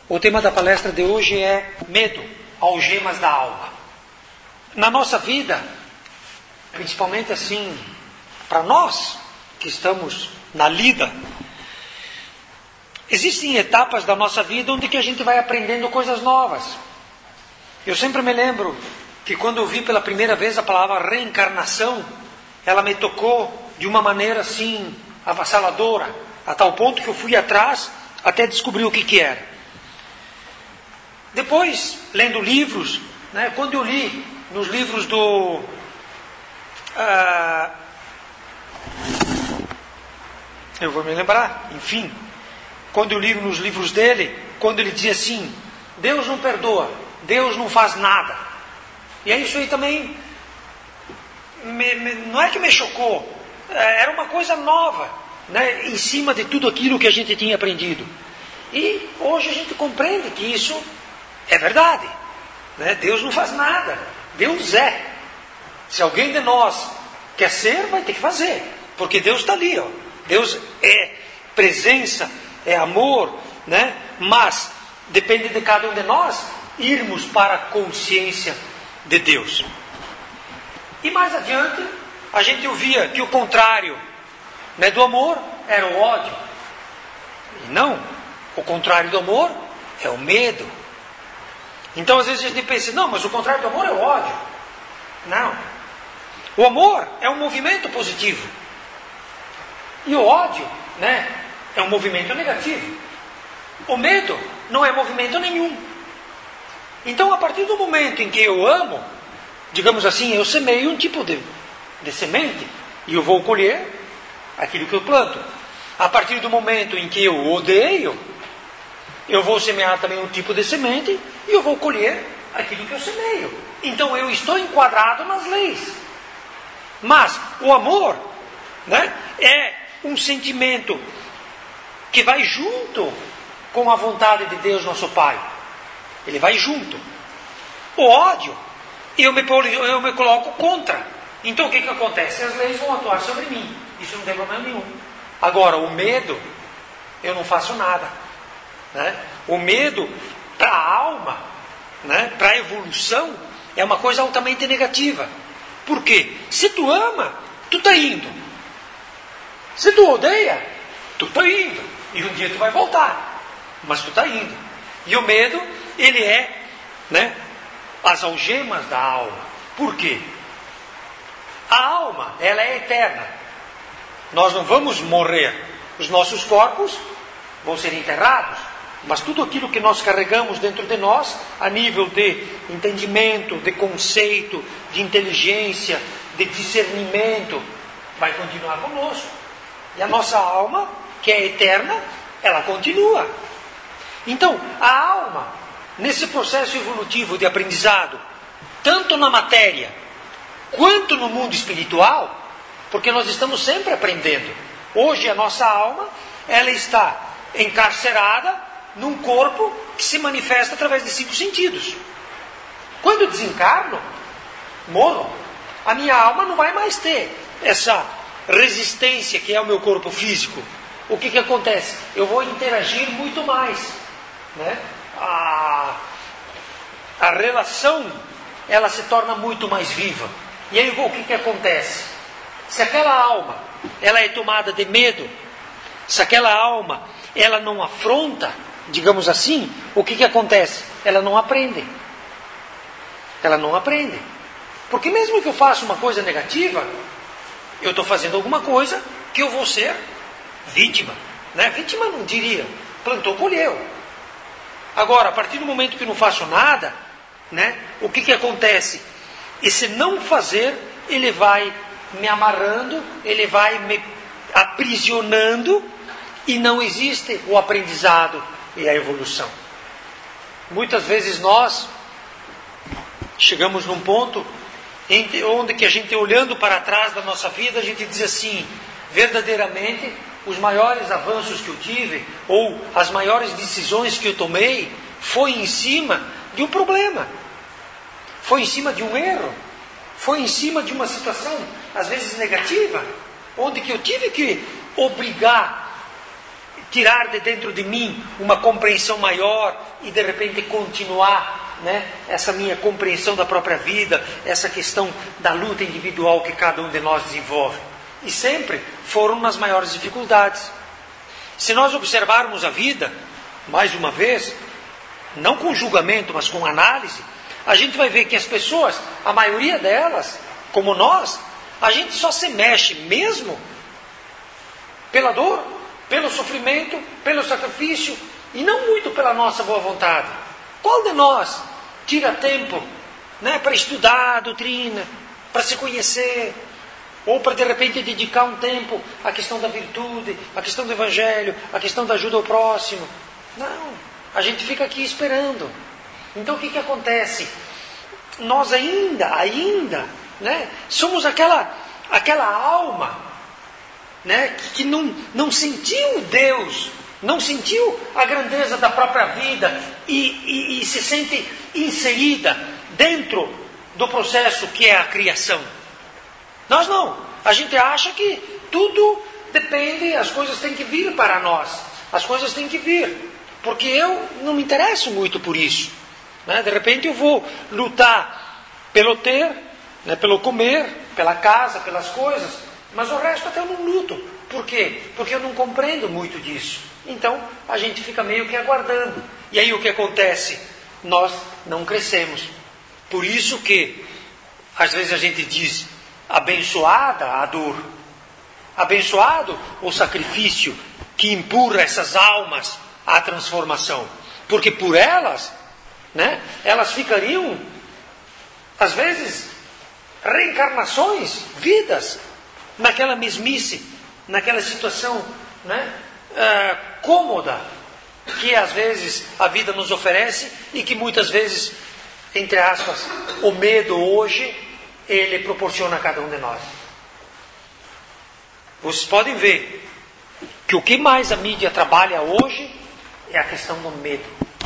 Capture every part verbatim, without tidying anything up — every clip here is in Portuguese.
O tema da palestra de hoje é medo, algemas da alma. Na nossa vida, principalmente assim, para nós que estamos na lida, existem etapas da nossa vida onde que a gente vai aprendendo coisas novas. Eu sempre me lembro que quando eu vi pela primeira vez a palavra reencarnação, ela me tocou de uma maneira assim, avassaladora, a tal ponto que eu fui atrás até descobrir o que que era. Depois, lendo livros, né, quando eu li nos livros do... Uh, eu vou me lembrar, enfim, quando eu li nos livros dele, quando ele dizia assim, Deus não perdoa, Deus não faz nada. E aí isso aí também, me, me, não é que me chocou, era uma coisa nova, né, em cima de tudo aquilo que a gente tinha aprendido. E hoje a gente compreende que isso é verdade, né? Deus não faz nada, Deus é. Se alguém de nós quer ser, vai ter que fazer, porque Deus está ali, ó. Deus é presença, é amor, né? Mas depende de cada um de nós irmos para a consciência de Deus. E mais adiante, a gente ouvia que o contrário, né, do amor era o ódio. E não, o contrário do amor é o medo. Então às vezes a gente pensa, não, mas o contrário do amor é o ódio. Não. O amor é um movimento positivo. E o ódio, né, é um movimento negativo. O medo não é movimento nenhum. Então a partir do momento em que eu amo, digamos assim, eu semeio um tipo de, de semente e eu vou colher aquilo que eu planto. A partir do momento em que eu odeio, eu vou semear também um tipo de semente e eu vou colher aquilo que eu semeio. Então eu estou enquadrado nas leis. Mas o amor, né, é um sentimento que vai junto com a vontade de Deus, nosso Pai. Ele vai junto. O ódio, eu me, eu me coloco contra. Então o que, que acontece? As leis vão atuar sobre mim. Isso não tem problema nenhum. Agora, o medo, eu não faço nada. Né? O medo para a alma, né, para a evolução, é uma coisa altamente negativa. Por quê? Se tu ama, tu está indo. Se tu odeia, tu está indo. E um dia tu vai voltar. Mas tu está indo. E o medo, ele é, né, as algemas da alma. Por quê? A alma, ela é eterna. Nós não vamos morrer. Os nossos corpos vão ser enterrados. Mas tudo aquilo que nós carregamos dentro de nós, a nível de entendimento, de conceito, de inteligência, de discernimento, vai continuar conosco. E a nossa alma, que é eterna, ela continua. Então, a alma, nesse processo evolutivo de aprendizado, tanto na matéria, quanto no mundo espiritual, porque nós estamos sempre aprendendo. Hoje a nossa alma, ela está encarcerada num corpo que se manifesta através de cinco sentidos. Quando eu desencarno, morro, a minha alma não vai mais ter essa resistência que é o meu corpo físico. O que que acontece? Eu vou interagir muito mais, né? A, a relação, ela se torna muito mais viva. E aí o que que acontece? Se aquela alma, ela é tomada de medo, se aquela alma, ela não afronta, digamos assim, o que que acontece? Ela não aprende. Ela não aprende. Porque mesmo que eu faça uma coisa negativa, eu estou fazendo alguma coisa que eu vou ser vítima. Né? Vítima não diria, plantou, colheu. Agora, a partir do momento que eu não faço nada, né, o que que acontece? Esse não fazer, ele vai me amarrando, ele vai me aprisionando e não existe o aprendizado e a evolução. Muitas vezes nós chegamos num ponto onde que a gente, olhando para trás da nossa vida, a gente diz assim, verdadeiramente, os maiores avanços que eu tive, ou as maiores decisões que eu tomei, foi em cima de um problema, foi em cima de um erro, foi em cima de uma situação, às vezes negativa, onde que eu tive que obrigar, tirar de dentro de mim uma compreensão maior e de repente continuar, né, essa minha compreensão da própria vida, essa questão da luta individual que cada um de nós desenvolve. E sempre foram nas maiores dificuldades. Se nós observarmos a vida, mais uma vez, não com julgamento, mas com análise, a gente vai ver que as pessoas, a maioria delas, como nós, a gente só se mexe mesmo pela dor, pelo sofrimento, pelo sacrifício, e não muito pela nossa boa vontade. Qual de nós tira tempo, né, para estudar a doutrina, para se conhecer, ou para de repente dedicar um tempo à questão da virtude, à questão do evangelho, à questão da ajuda ao próximo? Não, a gente fica aqui esperando. Então o que que acontece? Nós ainda, ainda, né, somos aquela, aquela alma, né, que, que não, não sentiu Deus, não sentiu a grandeza da própria vida e, e, e se sente inserida dentro do processo que é a criação. Nós não. A gente acha que tudo depende, as coisas têm que vir para nós. As coisas têm que vir. Porque eu não me interesso muito por isso. Né? De repente eu vou lutar pelo ter, né, pelo comer, pela casa, pelas coisas. Mas o resto até eu não luto. Por quê? Porque eu não compreendo muito disso. Então a gente fica meio que aguardando. E aí o que acontece? Nós não crescemos. Por isso que às vezes a gente diz: abençoada a dor, abençoado o sacrifício que empurra essas almas à transformação, porque por elas, né, elas ficariam, às vezes, reencarnações, vidas, naquela mesmice, naquela situação, né, uh, cômoda, que às vezes a vida nos oferece e que muitas vezes, entre aspas, o medo hoje ele proporciona a cada um de nós. Vocês podem ver que o que mais a mídia trabalha hoje é a questão do medo.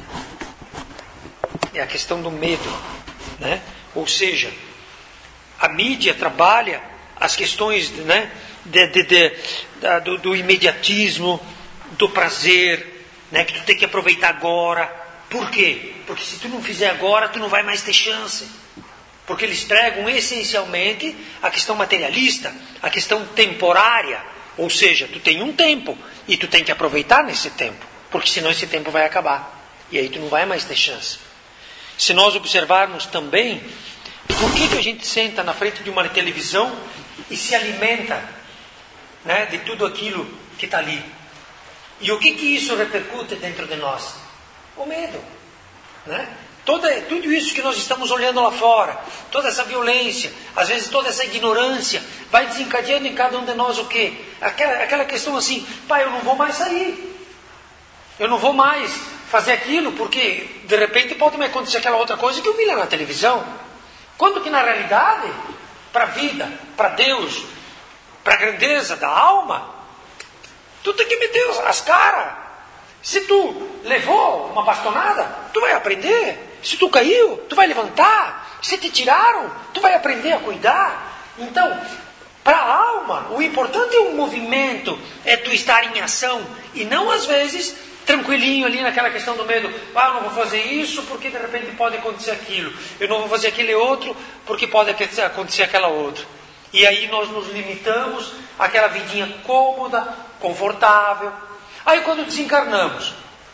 É a questão do medo, né? Ou seja, a mídia trabalha as questões, né, de, de, de, da, do, do imediatismo, do prazer, né, que tu tem que aproveitar agora. Por quê? Porque se tu não fizer agora, tu não vai mais ter chance. Porque eles pregam essencialmente a questão materialista, a questão temporária. Ou seja, tu tem um tempo e tu tem que aproveitar nesse tempo, porque senão esse tempo vai acabar. E aí tu não vai mais ter chance. Se nós observarmos também, por que que a gente senta na frente de uma televisão e se alimenta, né, de tudo aquilo que está ali? E o que que isso repercute dentro de nós? O medo, né? Toda, tudo isso que nós estamos olhando lá fora, toda essa violência, às vezes toda essa ignorância, vai desencadeando em cada um de nós o quê? Aquela, aquela questão assim: pai, eu não vou mais sair, eu não vou mais fazer aquilo, porque de repente pode me acontecer aquela outra coisa que eu vi lá na televisão. Quando que na realidade, para a vida, para Deus, para a grandeza da alma, tu tem que meter as caras. Se tu levou uma bastonada, tu vai aprender. Se tu caiu, tu vai levantar. Se te tiraram, tu vai aprender a cuidar. Então, para a alma, o importante é o movimento, é tu estar em ação. E não às vezes, tranquilinho ali naquela questão do medo. Ah, eu não vou fazer isso porque de repente pode acontecer aquilo. Eu não vou fazer aquele outro porque pode acontecer aquela outra. E aí nós nos limitamos àquela vidinha cômoda, confortável. Aí quando desencarnamos,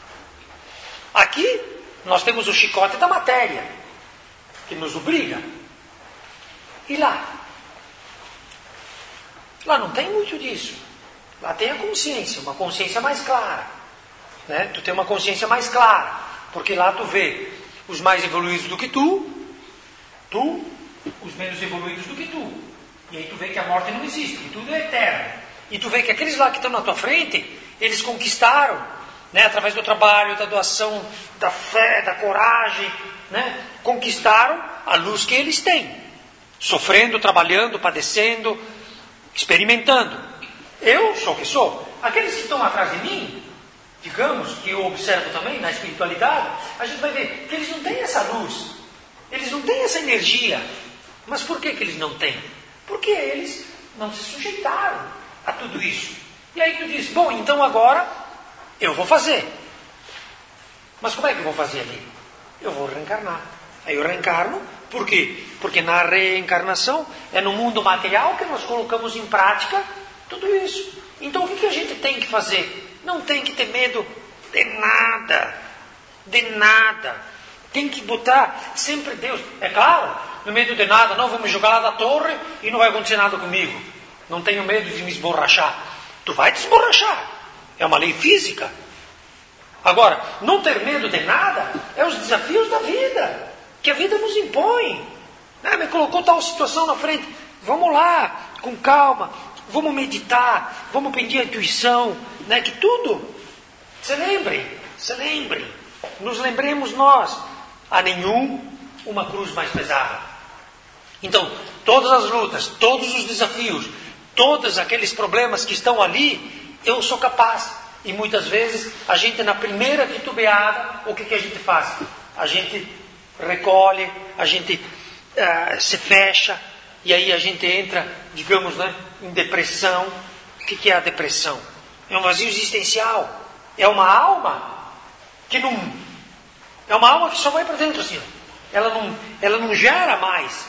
aqui nós temos o chicote da matéria, que nos obriga. E lá? Lá não tem muito disso. Lá tem a consciência, uma consciência mais clara. Né? Tu tem uma consciência mais clara, porque lá tu vê os mais evoluídos do que tu, tu, os menos evoluídos do que tu. E aí tu vê que a morte não existe, que tudo é eterno. E tu vê que aqueles lá que estão na tua frente, eles conquistaram, né, através do trabalho, da doação, da fé, da coragem, né, conquistaram a luz que eles têm. Sofrendo, trabalhando, padecendo, experimentando. Eu sou o que sou. Aqueles que estão atrás de mim, digamos, que eu observo também na espiritualidade, a gente vai ver que eles não têm essa luz. Eles não têm essa energia. Mas por que que eles não têm? Porque eles não se sujeitaram a tudo isso. E aí tu diz: bom, então agora Eu vou fazer. Mas como é que eu vou fazer ali? Eu vou reencarnar. Aí eu reencarno, por quê? Porque na reencarnação é no mundo material que nós colocamos em prática tudo isso. Então o que a gente tem que fazer? Não tem que ter medo de nada. De nada. Tem que botar sempre Deus. É claro, no medo de nada, não, vou me jogar lá da torre e não vai acontecer nada comigo. Não tenho medo de me esborrachar. Tu vai te esborrachar. É uma lei física. Agora, não ter medo de nada é os desafios da vida, que a vida nos impõe. Ah, me colocou tal situação na frente. Vamos lá, com calma, vamos meditar, vamos pedir a intuição, né? Que tudo, se lembrem, se lembrem, nos lembremos nós, a nenhum uma cruz mais pesada. Então, todas as lutas, todos os desafios, todos aqueles problemas que estão ali, eu sou capaz. E muitas vezes, a gente na primeira titubeada, o que, que a gente faz? A gente recolhe, a gente uh, se fecha, e aí a gente entra, digamos, né, em depressão. O que, que é a depressão? É um vazio existencial. É uma alma que não... É uma alma que só vai para dentro assim. Ela não, ela não gera mais.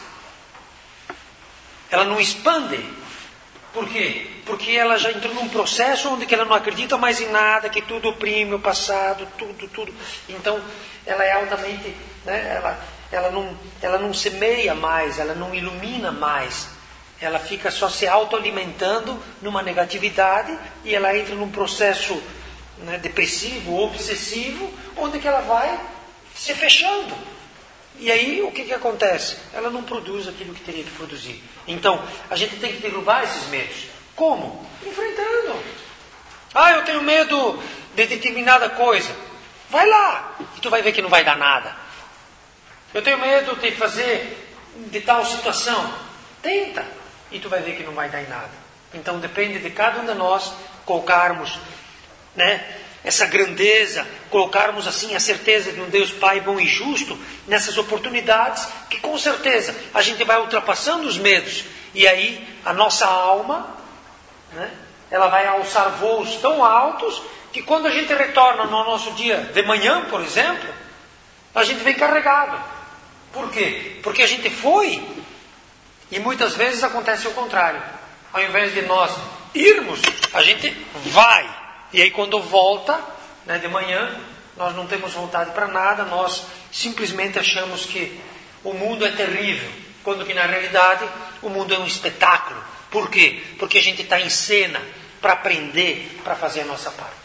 Ela não expande. Por quê? Porque ela já entrou num processo onde que ela não acredita mais em nada, que tudo oprime o passado, tudo, tudo. Então, ela é altamente... Né, ela, ela, não, ela não semeia mais, ela não ilumina mais. Ela fica só se autoalimentando numa negatividade e ela entra num processo, né, depressivo, obsessivo, onde que ela vai se fechando. E aí, o que, que acontece? Ela não produz aquilo que teria que produzir. Então, a gente tem que derrubar esses medos. Como? Enfrentando. Ah, eu tenho medo de determinada coisa. Vai lá, e tu vai ver que não vai dar nada. Eu tenho medo de fazer de tal situação. Tenta, e tu vai ver que não vai dar em nada. Então, depende de cada um de nós colocarmos, né, essa grandeza, colocarmos assim a certeza de um Deus Pai bom e justo nessas oportunidades, que com certeza a gente vai ultrapassando os medos, e aí a nossa alma, né, ela vai alçar voos tão altos, que quando a gente retorna no nosso dia de manhã, por exemplo, a gente vem carregado. Por quê? Porque a gente foi, e muitas vezes acontece o contrário. Ao invés de nós irmos, a gente vai. E aí quando volta, né, de manhã, nós não temos vontade para nada, nós simplesmente achamos que o mundo é terrível, quando que na realidade o mundo é um espetáculo. Por quê? Porque a gente está em cena para aprender, para fazer a nossa parte.